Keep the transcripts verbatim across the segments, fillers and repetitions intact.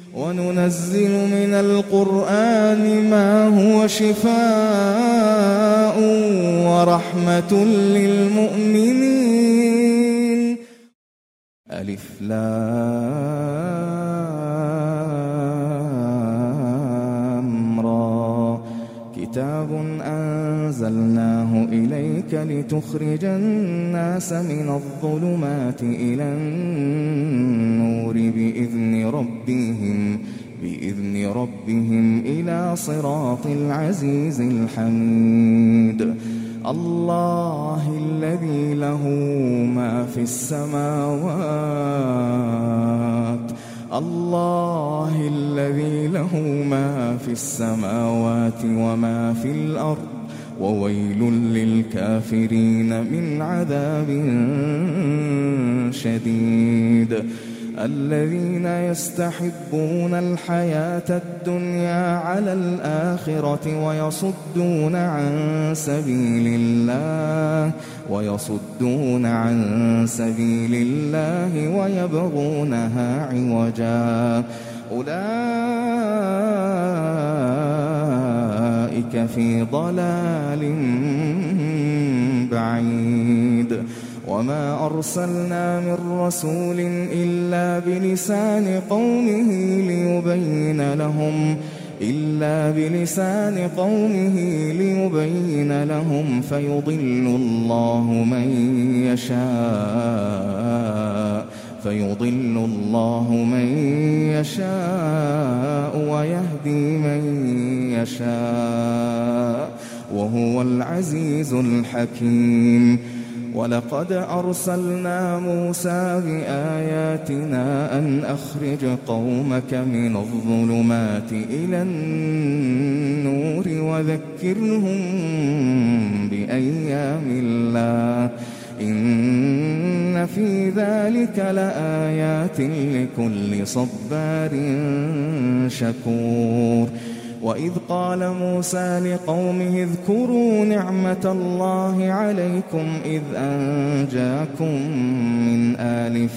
وننزل من القرآن ما هو شفاء ورحمة للمؤمنين. ألف لام را كتاب أنزلناه إليك لتخرج الناس من الظلمات إلى النور بإذن ربهم بإذن ربهم إلى صراط العزيز الحميد. الله الذي له ما في السماوات الله الذي له ما في السماوات وما في الأرض وويل للكافرين من عذاب شديد. الذين يستحبون الحياة الدنيا على الآخرة ويصدون عن سبيل الله ويصدون عن سبيل الله ويبغونها عوجا أولئك في ضلال بعيد. وما أرسلنا من رسول إلا بلسان قومه ليبين لهم إلا بلسان قومه ليبين لهم فيضل الله من يشاء فيضل الله من يشاء ويهدي من يشاء وهو العزيز الحكيم. ولقد أرسلنا موسى بآياتنا أن أخرج قومك من الظلمات إلى النور وذكرهم بأيام الله إن في ذلك لآيات لكل صبار شكور. وإذ قال موسى لقومه اذكروا نعمة الله عليكم إذ أنجاكم من آل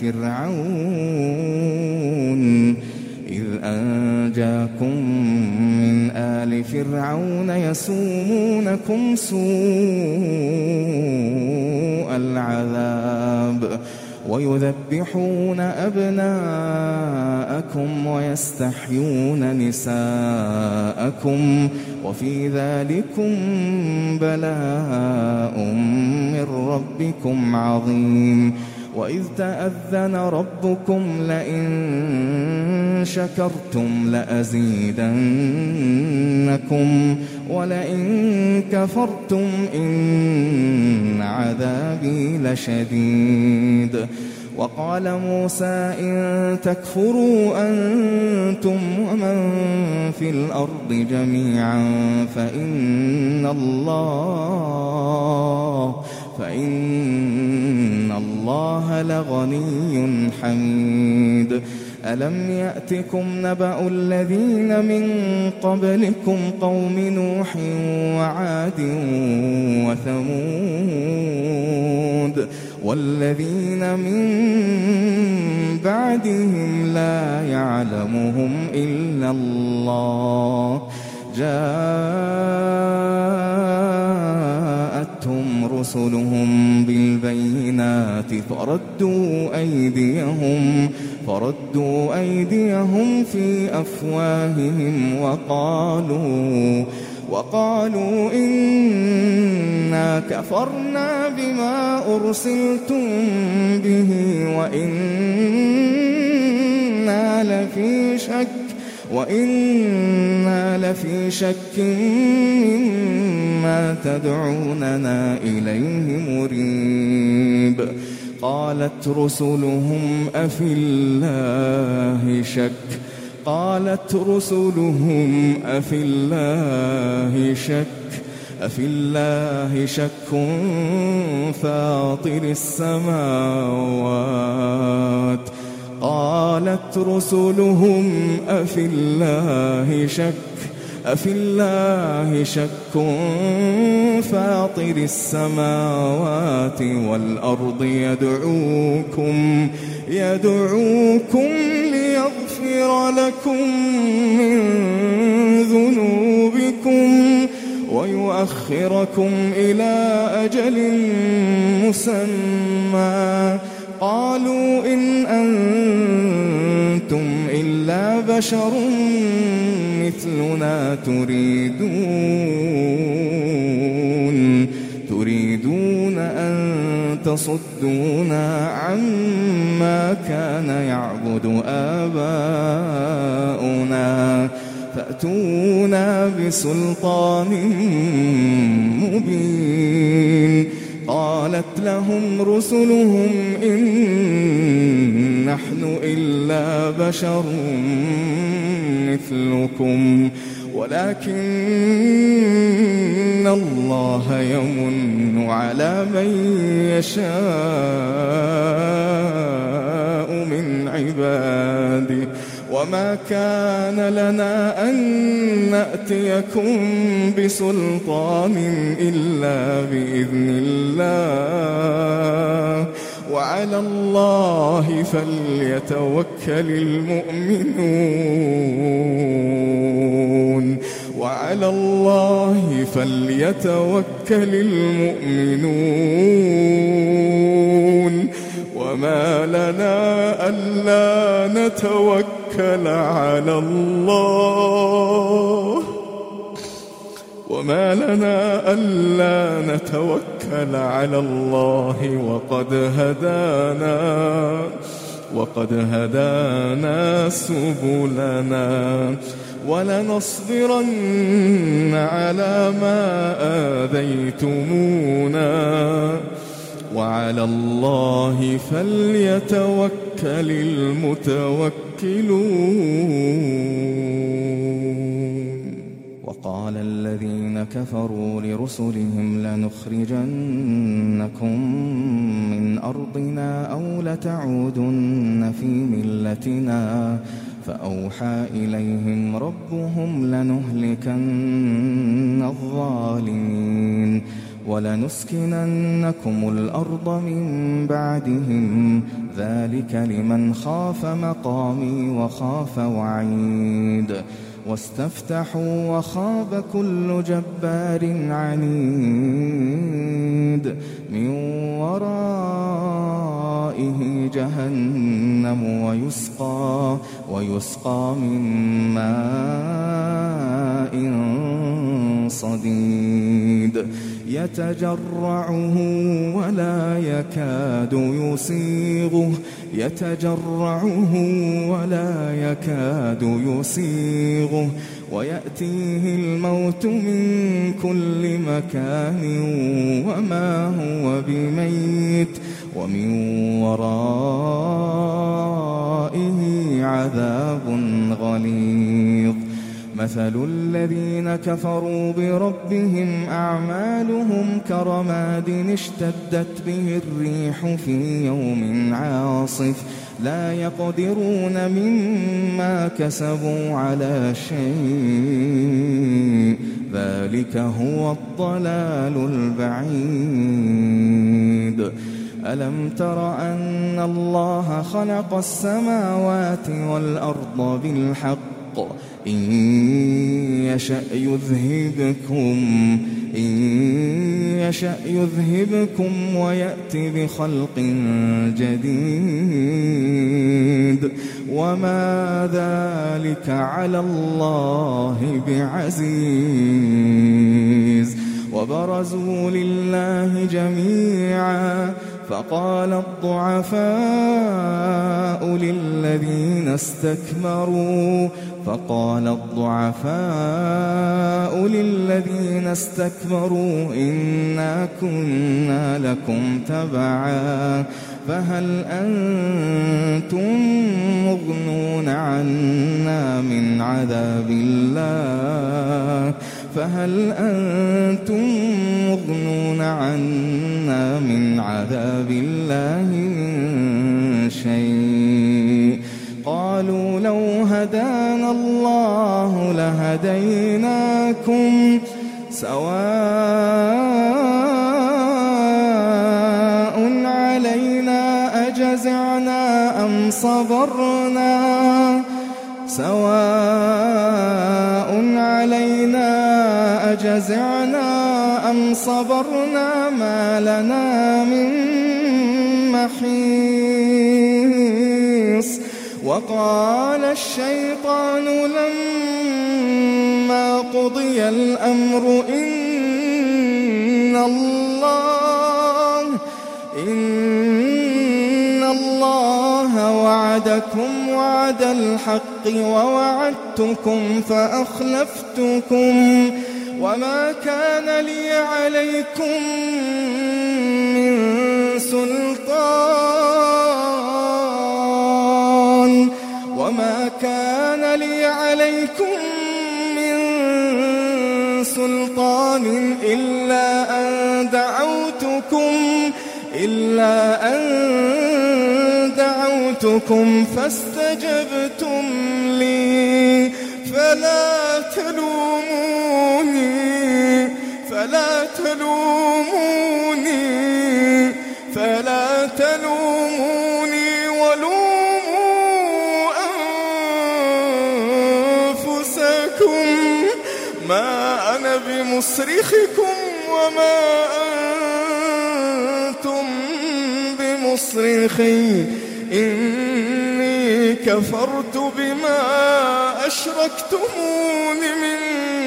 فرعون إذ أنجاكم من آل فرعون يسومونكم سوء العذاب ويذبحون أبناءكم ويستحيون نساءكم وفي ذلكم بلاء من ربكم عظيم. وإذ تأذن ربكم لئن شكرتم لأزيدنكم ولئن كفرتم إن عذابي لشديد. وقال موسى إن تكفروا أنتم ومن في الأرض جميعا فإن الله فإن الله لغني حميد. ألم يأتكم نبأ الذين من قبلكم قوم نوح وعاد وثمود والذين من بعدهم لا يعلمهم إلا الله جاءتهم رسلهم بالبينات فردوا أيديهم فردوا أيديهم في أفواههم وقالوا وقالوا إنا كفرنا بما أرسلتم به وإنا لفي شك وإنا لفي شك مما تدعوننا إليه مريب. قالت رسلهم أفي الله شك قالت رسلهم أفي الله شك أفي الله شك فاطر السماوات قالت رسلهم أفي الله شك أفي الله شك فاطر السماوات والأرض يدعوكم يدعوكم ليغفر ليغفر لكم من ذنوبكم ويؤخركم إلى أجل مسمى قالوا إن أنتم إلا بشر مثلنا تريدون تريدون أن تصدونا عما كان يعبد آباؤنا فأتونا بسلطان مبين قالت لهم رسلهم إن نحن إلا بشر مثلكم ولكن الله يمن على من يشاء من عباده وما كان لنا أن نأتيكم بسلطان إلا بإذن الله وعلى الله فليتوكل المؤمنون وعلى الله فليتوكل المؤمنون وما لنا ألا نتوكل على الله وما لنا ألا نتوكل على الله وقد هدانا وقد هدانا سبلنا ولنصبرن على ما آذيتمونا وعلى الله فليتوكل المتوكلون وقال الذين كفروا لرسلهم لنخرجنكم من أرضنا أو لتعودن في ملتنا فأوحى إليهم ربهم لنهلكن الظالمين ولنسكننكم الأرض من بعدهم ذلك لمن خاف مقامي وخاف وعيد واستفتحوا وخاب كل جبار عنيد من ورائه جهنم ويسقى ويسقى من ماء صديد يتجرعه ولا يكاد يسيغه يتجرعه ولا يكاد يسيغه ويأتيه الموت من كل مكان وما هو بميت ومن ورائه عذاب غليظ مثل الذين كفروا بربهم أعمالهم كرماد اشتدت به الريح في يوم عاصف لا يقدرون مما كسبوا على شيء ذلك هو الضلال البعيد ألم تر أن الله خلق السماوات والأرض بالحق إن يشأ يذهبكم إن يشأ يذهبكم ويأتي بخلق جديد وما ذلك على الله بعزيز وبرزوا لله جميعا فقال الضعفاء للذين استكبروا فقال الضعفاء للذين استكبروا إنا كنا لكم تبعا فهل أنتم مغنون عنا من عذاب الله فهل أنتم مغنون عنا من عذاب الله من شيء قالوا لو هدانا الله لهديناكم سواء علينا أجزعنا أم صبرنا سواء علينا أجزعنا أم صبرنا ما لنا من محيص وقال الشيطان لما قضي الأمر إن الله إن الله وعدكم وعد الحق ووعدتكم فأخلفتكم وما كان لي عليكم من سلطان وما كان لي عليكم من سلطان إلا أن دعوتكم إلا أن دعوتكم فاستجبتم لي فلا تلوموني فلا تلوموني فلا تلوموني ولوموا أنفسكم ما أنا بمصرخكم وما أنتم بمصرخي إني كفرت بما أشركتمون من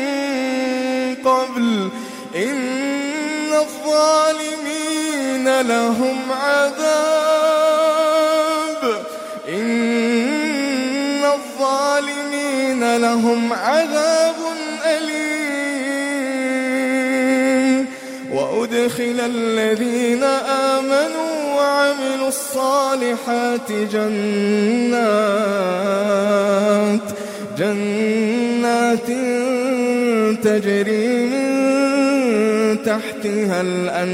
قبل إن الظالمين لهم عذاب إن الظالمين لهم عذاب أليم وأدخل الذين آمنوا وعملوا الصالحات جنات جنات تجري من تحتها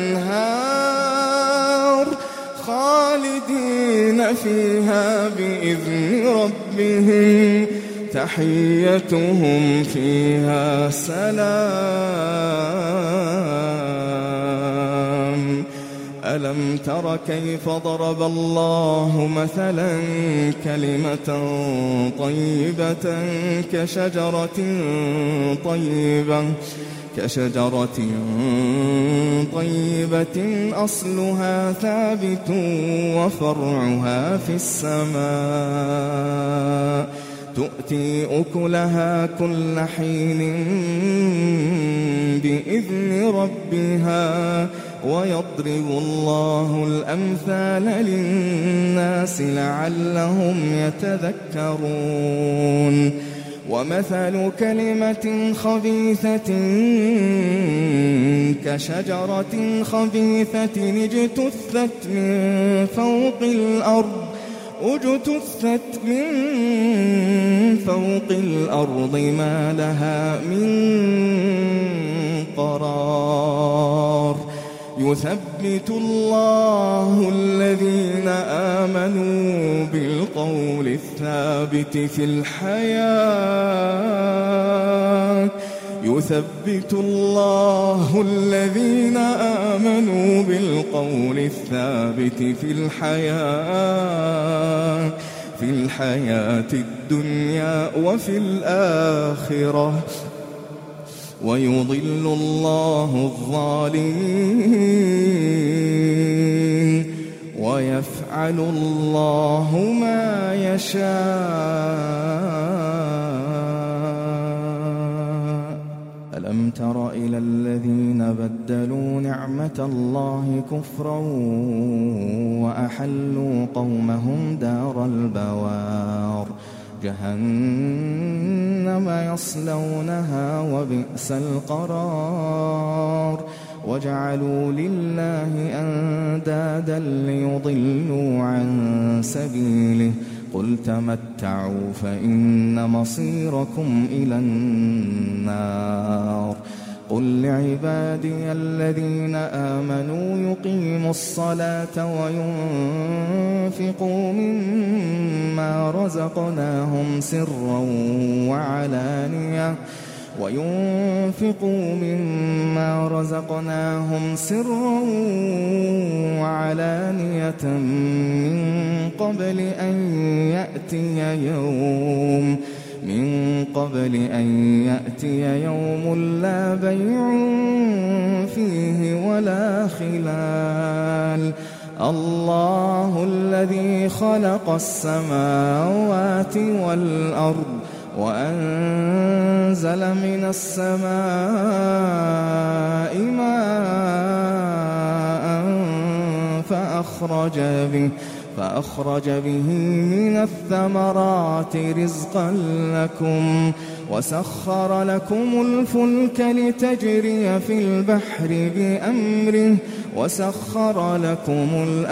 الأنهار خالدين فيها بإذن ربهم تحيتهم فيها سلام ألم تر كيف ضرب الله مثلا كلمة طيبة كشجرة طيبة كشجرة طيبة أصلها ثابت وفرعها في السماء تؤتي أكلها كل حين بإذن ربها ويضرب الله الأمثال للناس لعلهم يتذكرون ومثل كلمة خبيثة كشجرة خبيثة اجتثت من فوق الأرض اجتثت من فوق الأرض ما لها من قرار يثبت الله الذين آمنوا بالقول الثابت في الحياة يثبت الله الذين آمنوا بالقول الثابت في الحياة في الحياة الدنيا وفي الآخرة ويضل الله الظالمين ويفعل الله ما يشاء ألم تر إلى الذين بدلوا نعمة الله كفرا وأحلوا قومهم دار البوار جهنم يصلونها وبئس القرار وجعلوا لله أندادا ليضلوا عن سبيله قل تمتعوا فإن مصيركم إلى النار قل لعبادي الذين آمنوا يقيموا الصلاة وينفقوا مما رزقناهم سرا وعلانية وينفقوا مما رزقناهم سرا وعلانية من قبل أن يأتي يوم من قبل أن يأتي يوم لا بيع فيه ولا خلال الله الذي خلق السماوات والأرض وأنزل من السماء ماء فأخرج به فأخرج به من الثمرات رزقا لكم وسخر لكم الفلك لتجري في البحر بأمره وسخر لكم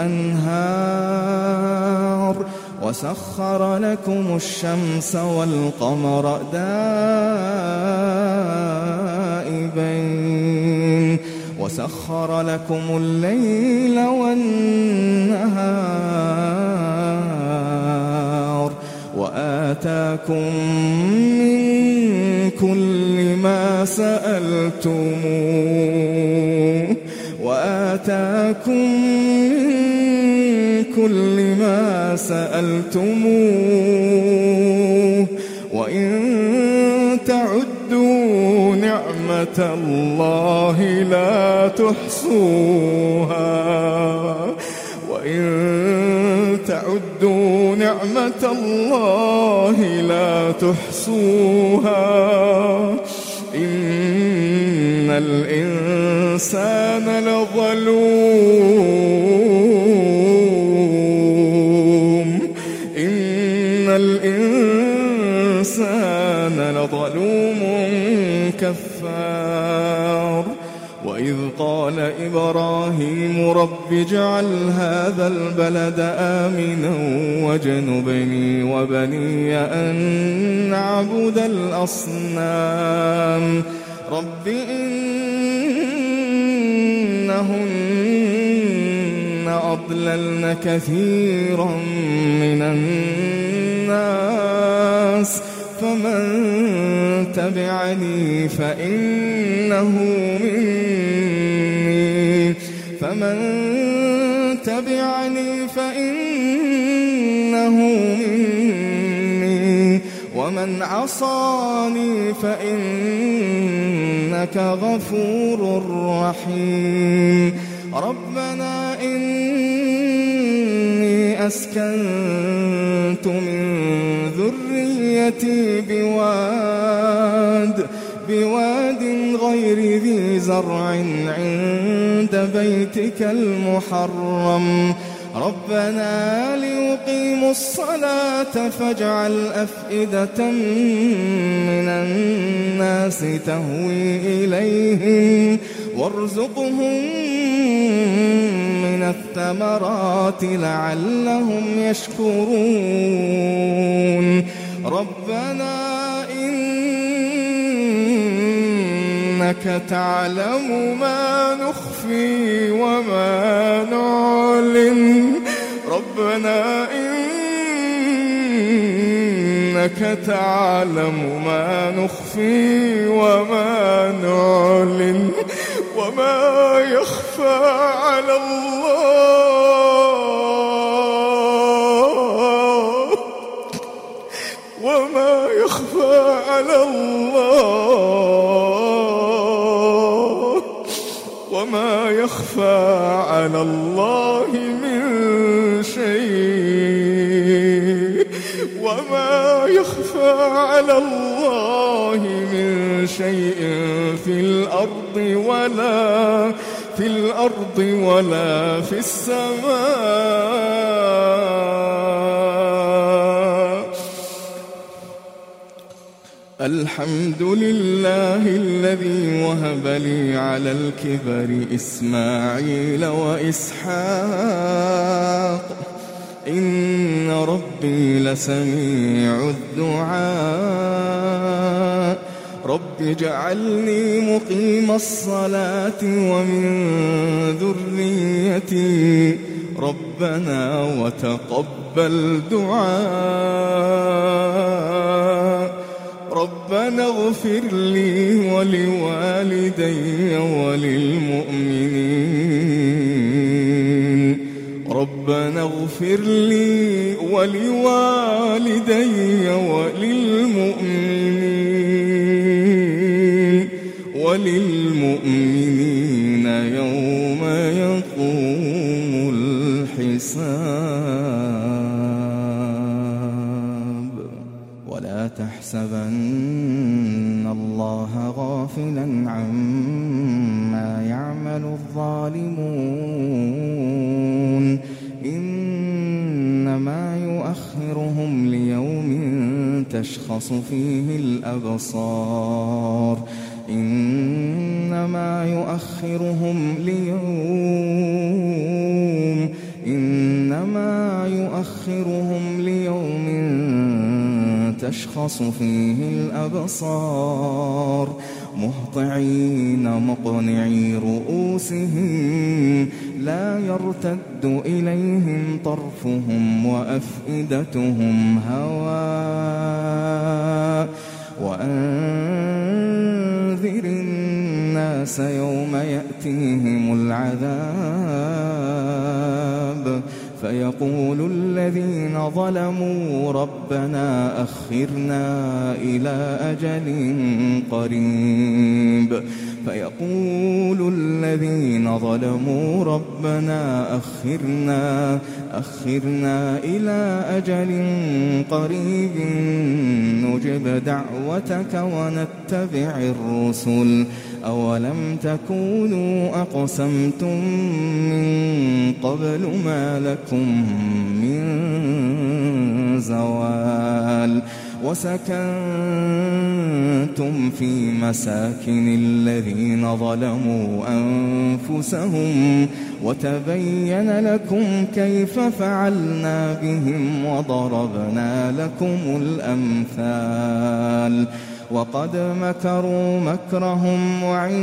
الأنهار وسخر لكم الشمس والقمر دائبين وسخر لكم الليل والنهار وآتاكم من كل ما سألتموه وآتاكم من كل ما سألتموه وإن تعدوا نعمة الله لا تحصوها وإن تعدوا نعمة الله لا تحصوها إن الإنسان لظلوم إن الإنسان لظلوم كفار وإذ قال إبراهيم رب اجعل هذا البلد آمنا واجنبني وبني أن نعبد الأصنام رب إنهن أضللن كثيرا من الناس فمن تبعني فإنه مني فمن تبعني فإنه مني ومن عصاني فإنك غفور رحيم ربنا إني أسكنت من ذريتي بواد بواد غير ذي زرع عند بيتك المحرم ربنا ليقيموا الصلاة فاجعل أفئدة من الناس تهوي إليهم وارزقهم من الثمرات لعلهم يشكرون ربنا إنك تعلم ما نخفي وما نعلن ربنا إنك تعلم ما نخفي وما نعلن وما يخفى على الله وما يخفى على الله وما يخفى على الله من شيء وما يخفى على الله من شيء في الأرض ولا في الأرض ولا في السماء الحمد لله الذي وهب لي على الكبر إسماعيل وإسحاق إن ربي لسميع الدعاء رب اجعلني مقيم الصلاة ومن ذريتي ربنا وتقبل دعاء ربنا اغفر لي ولوالدي وللمؤمنين ربنا اغفر لي ولوالدي وللمؤمنين وللمؤمنين يوم يقوم الحساب. ولا تحسبن الله غافلا عما يعمل الظالمون، إنما يؤخرهم ليوم تشخص فيه الأبصار إنما يؤخرهم ليوم إنما يؤخرهم ليوم تشخص فيه الأبصار مهطعين مقنعي رؤوسهم لا يرتد إليهم طرفهم وأفئدتهم هواء. وأنذر الناس يوم يأتيهم العذاب فيقول الذين ظلموا ربنا أخرنا إلى أجل قريب فيقول الذين ظلموا ربنا أخرنا أخرنا إلى أجل قريب نجب دعوتك ونتبع الرسل أولم تكونوا أقسمتم من قبل ما لكم من زوال وسكنتم في مساكن الذين ظلموا أنفسهم وتبين لكم كيف فعلنا بهم وضربنا لكم الأمثال. وقد مكروا مكرهم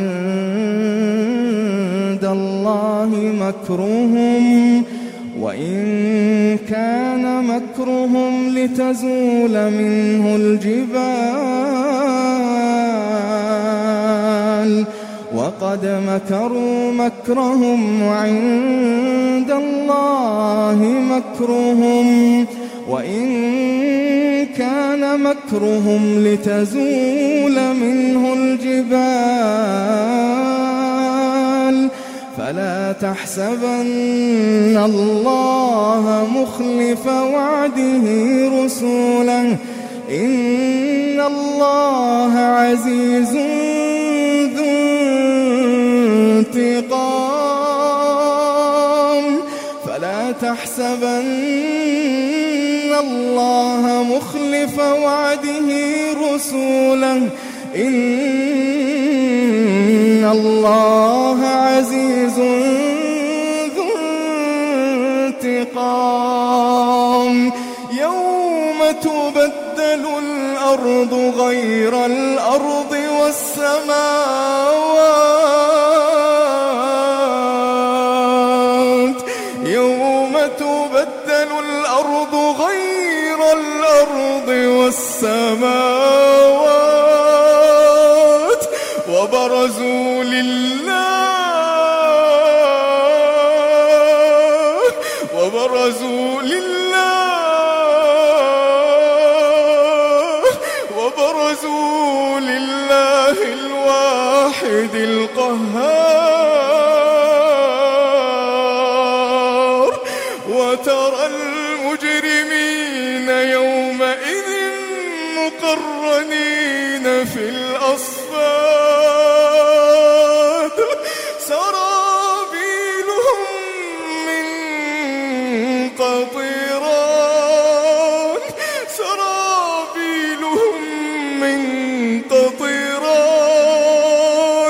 وعند الله مكرهم وإن كان مكرهم لتزول منه الجبال وقد مكروا مكرهم وعند الله مكرهم وإن كان مكرهم لتزول منه الجبال فلا تحسبن الله مخلف وعده رسله إن الله عزيز ذو انتقام فلا تحسبن الله مخلف وعده رسله إن الله عزيز ذو انتقام يوم تبدل الأرض غير الأرض والسماوات يوم تبدل الأرض غير الأرض والسماوات وبرزوا لله وبرزوا لله وبرزوا لله الواحد القهار وترى المجرمين يومئذ مقرنين في الأصفاد سرابيلهم من قطيران سرابيلهم من قطيران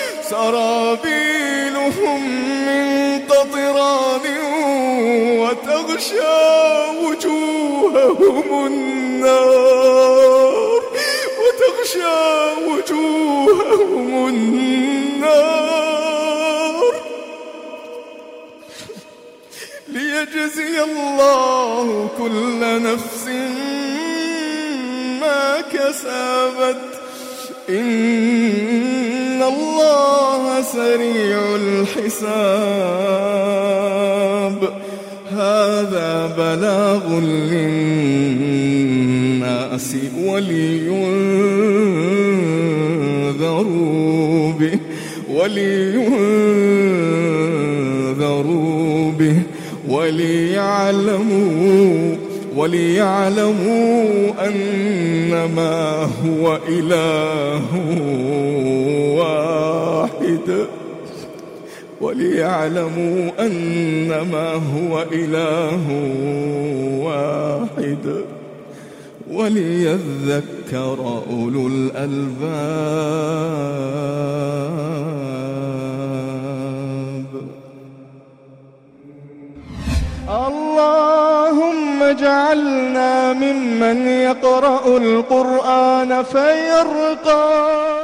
سرابيلهم من قطران وتغشى وجوههم النار وتغشى وجوههم النار ليجزي الله كل نفس ما كسبت إن الله سريع الحساب هذا بلاغ للناس ولينذروا ولينذروا به ولينذروا به وليعلموا وليعلموا أنما هو إله واحد وليعلموا أنما هو إله واحد وليذكر أولو الألباب. اللهم اجعلنا ممن يقرأ القرآن فيرقى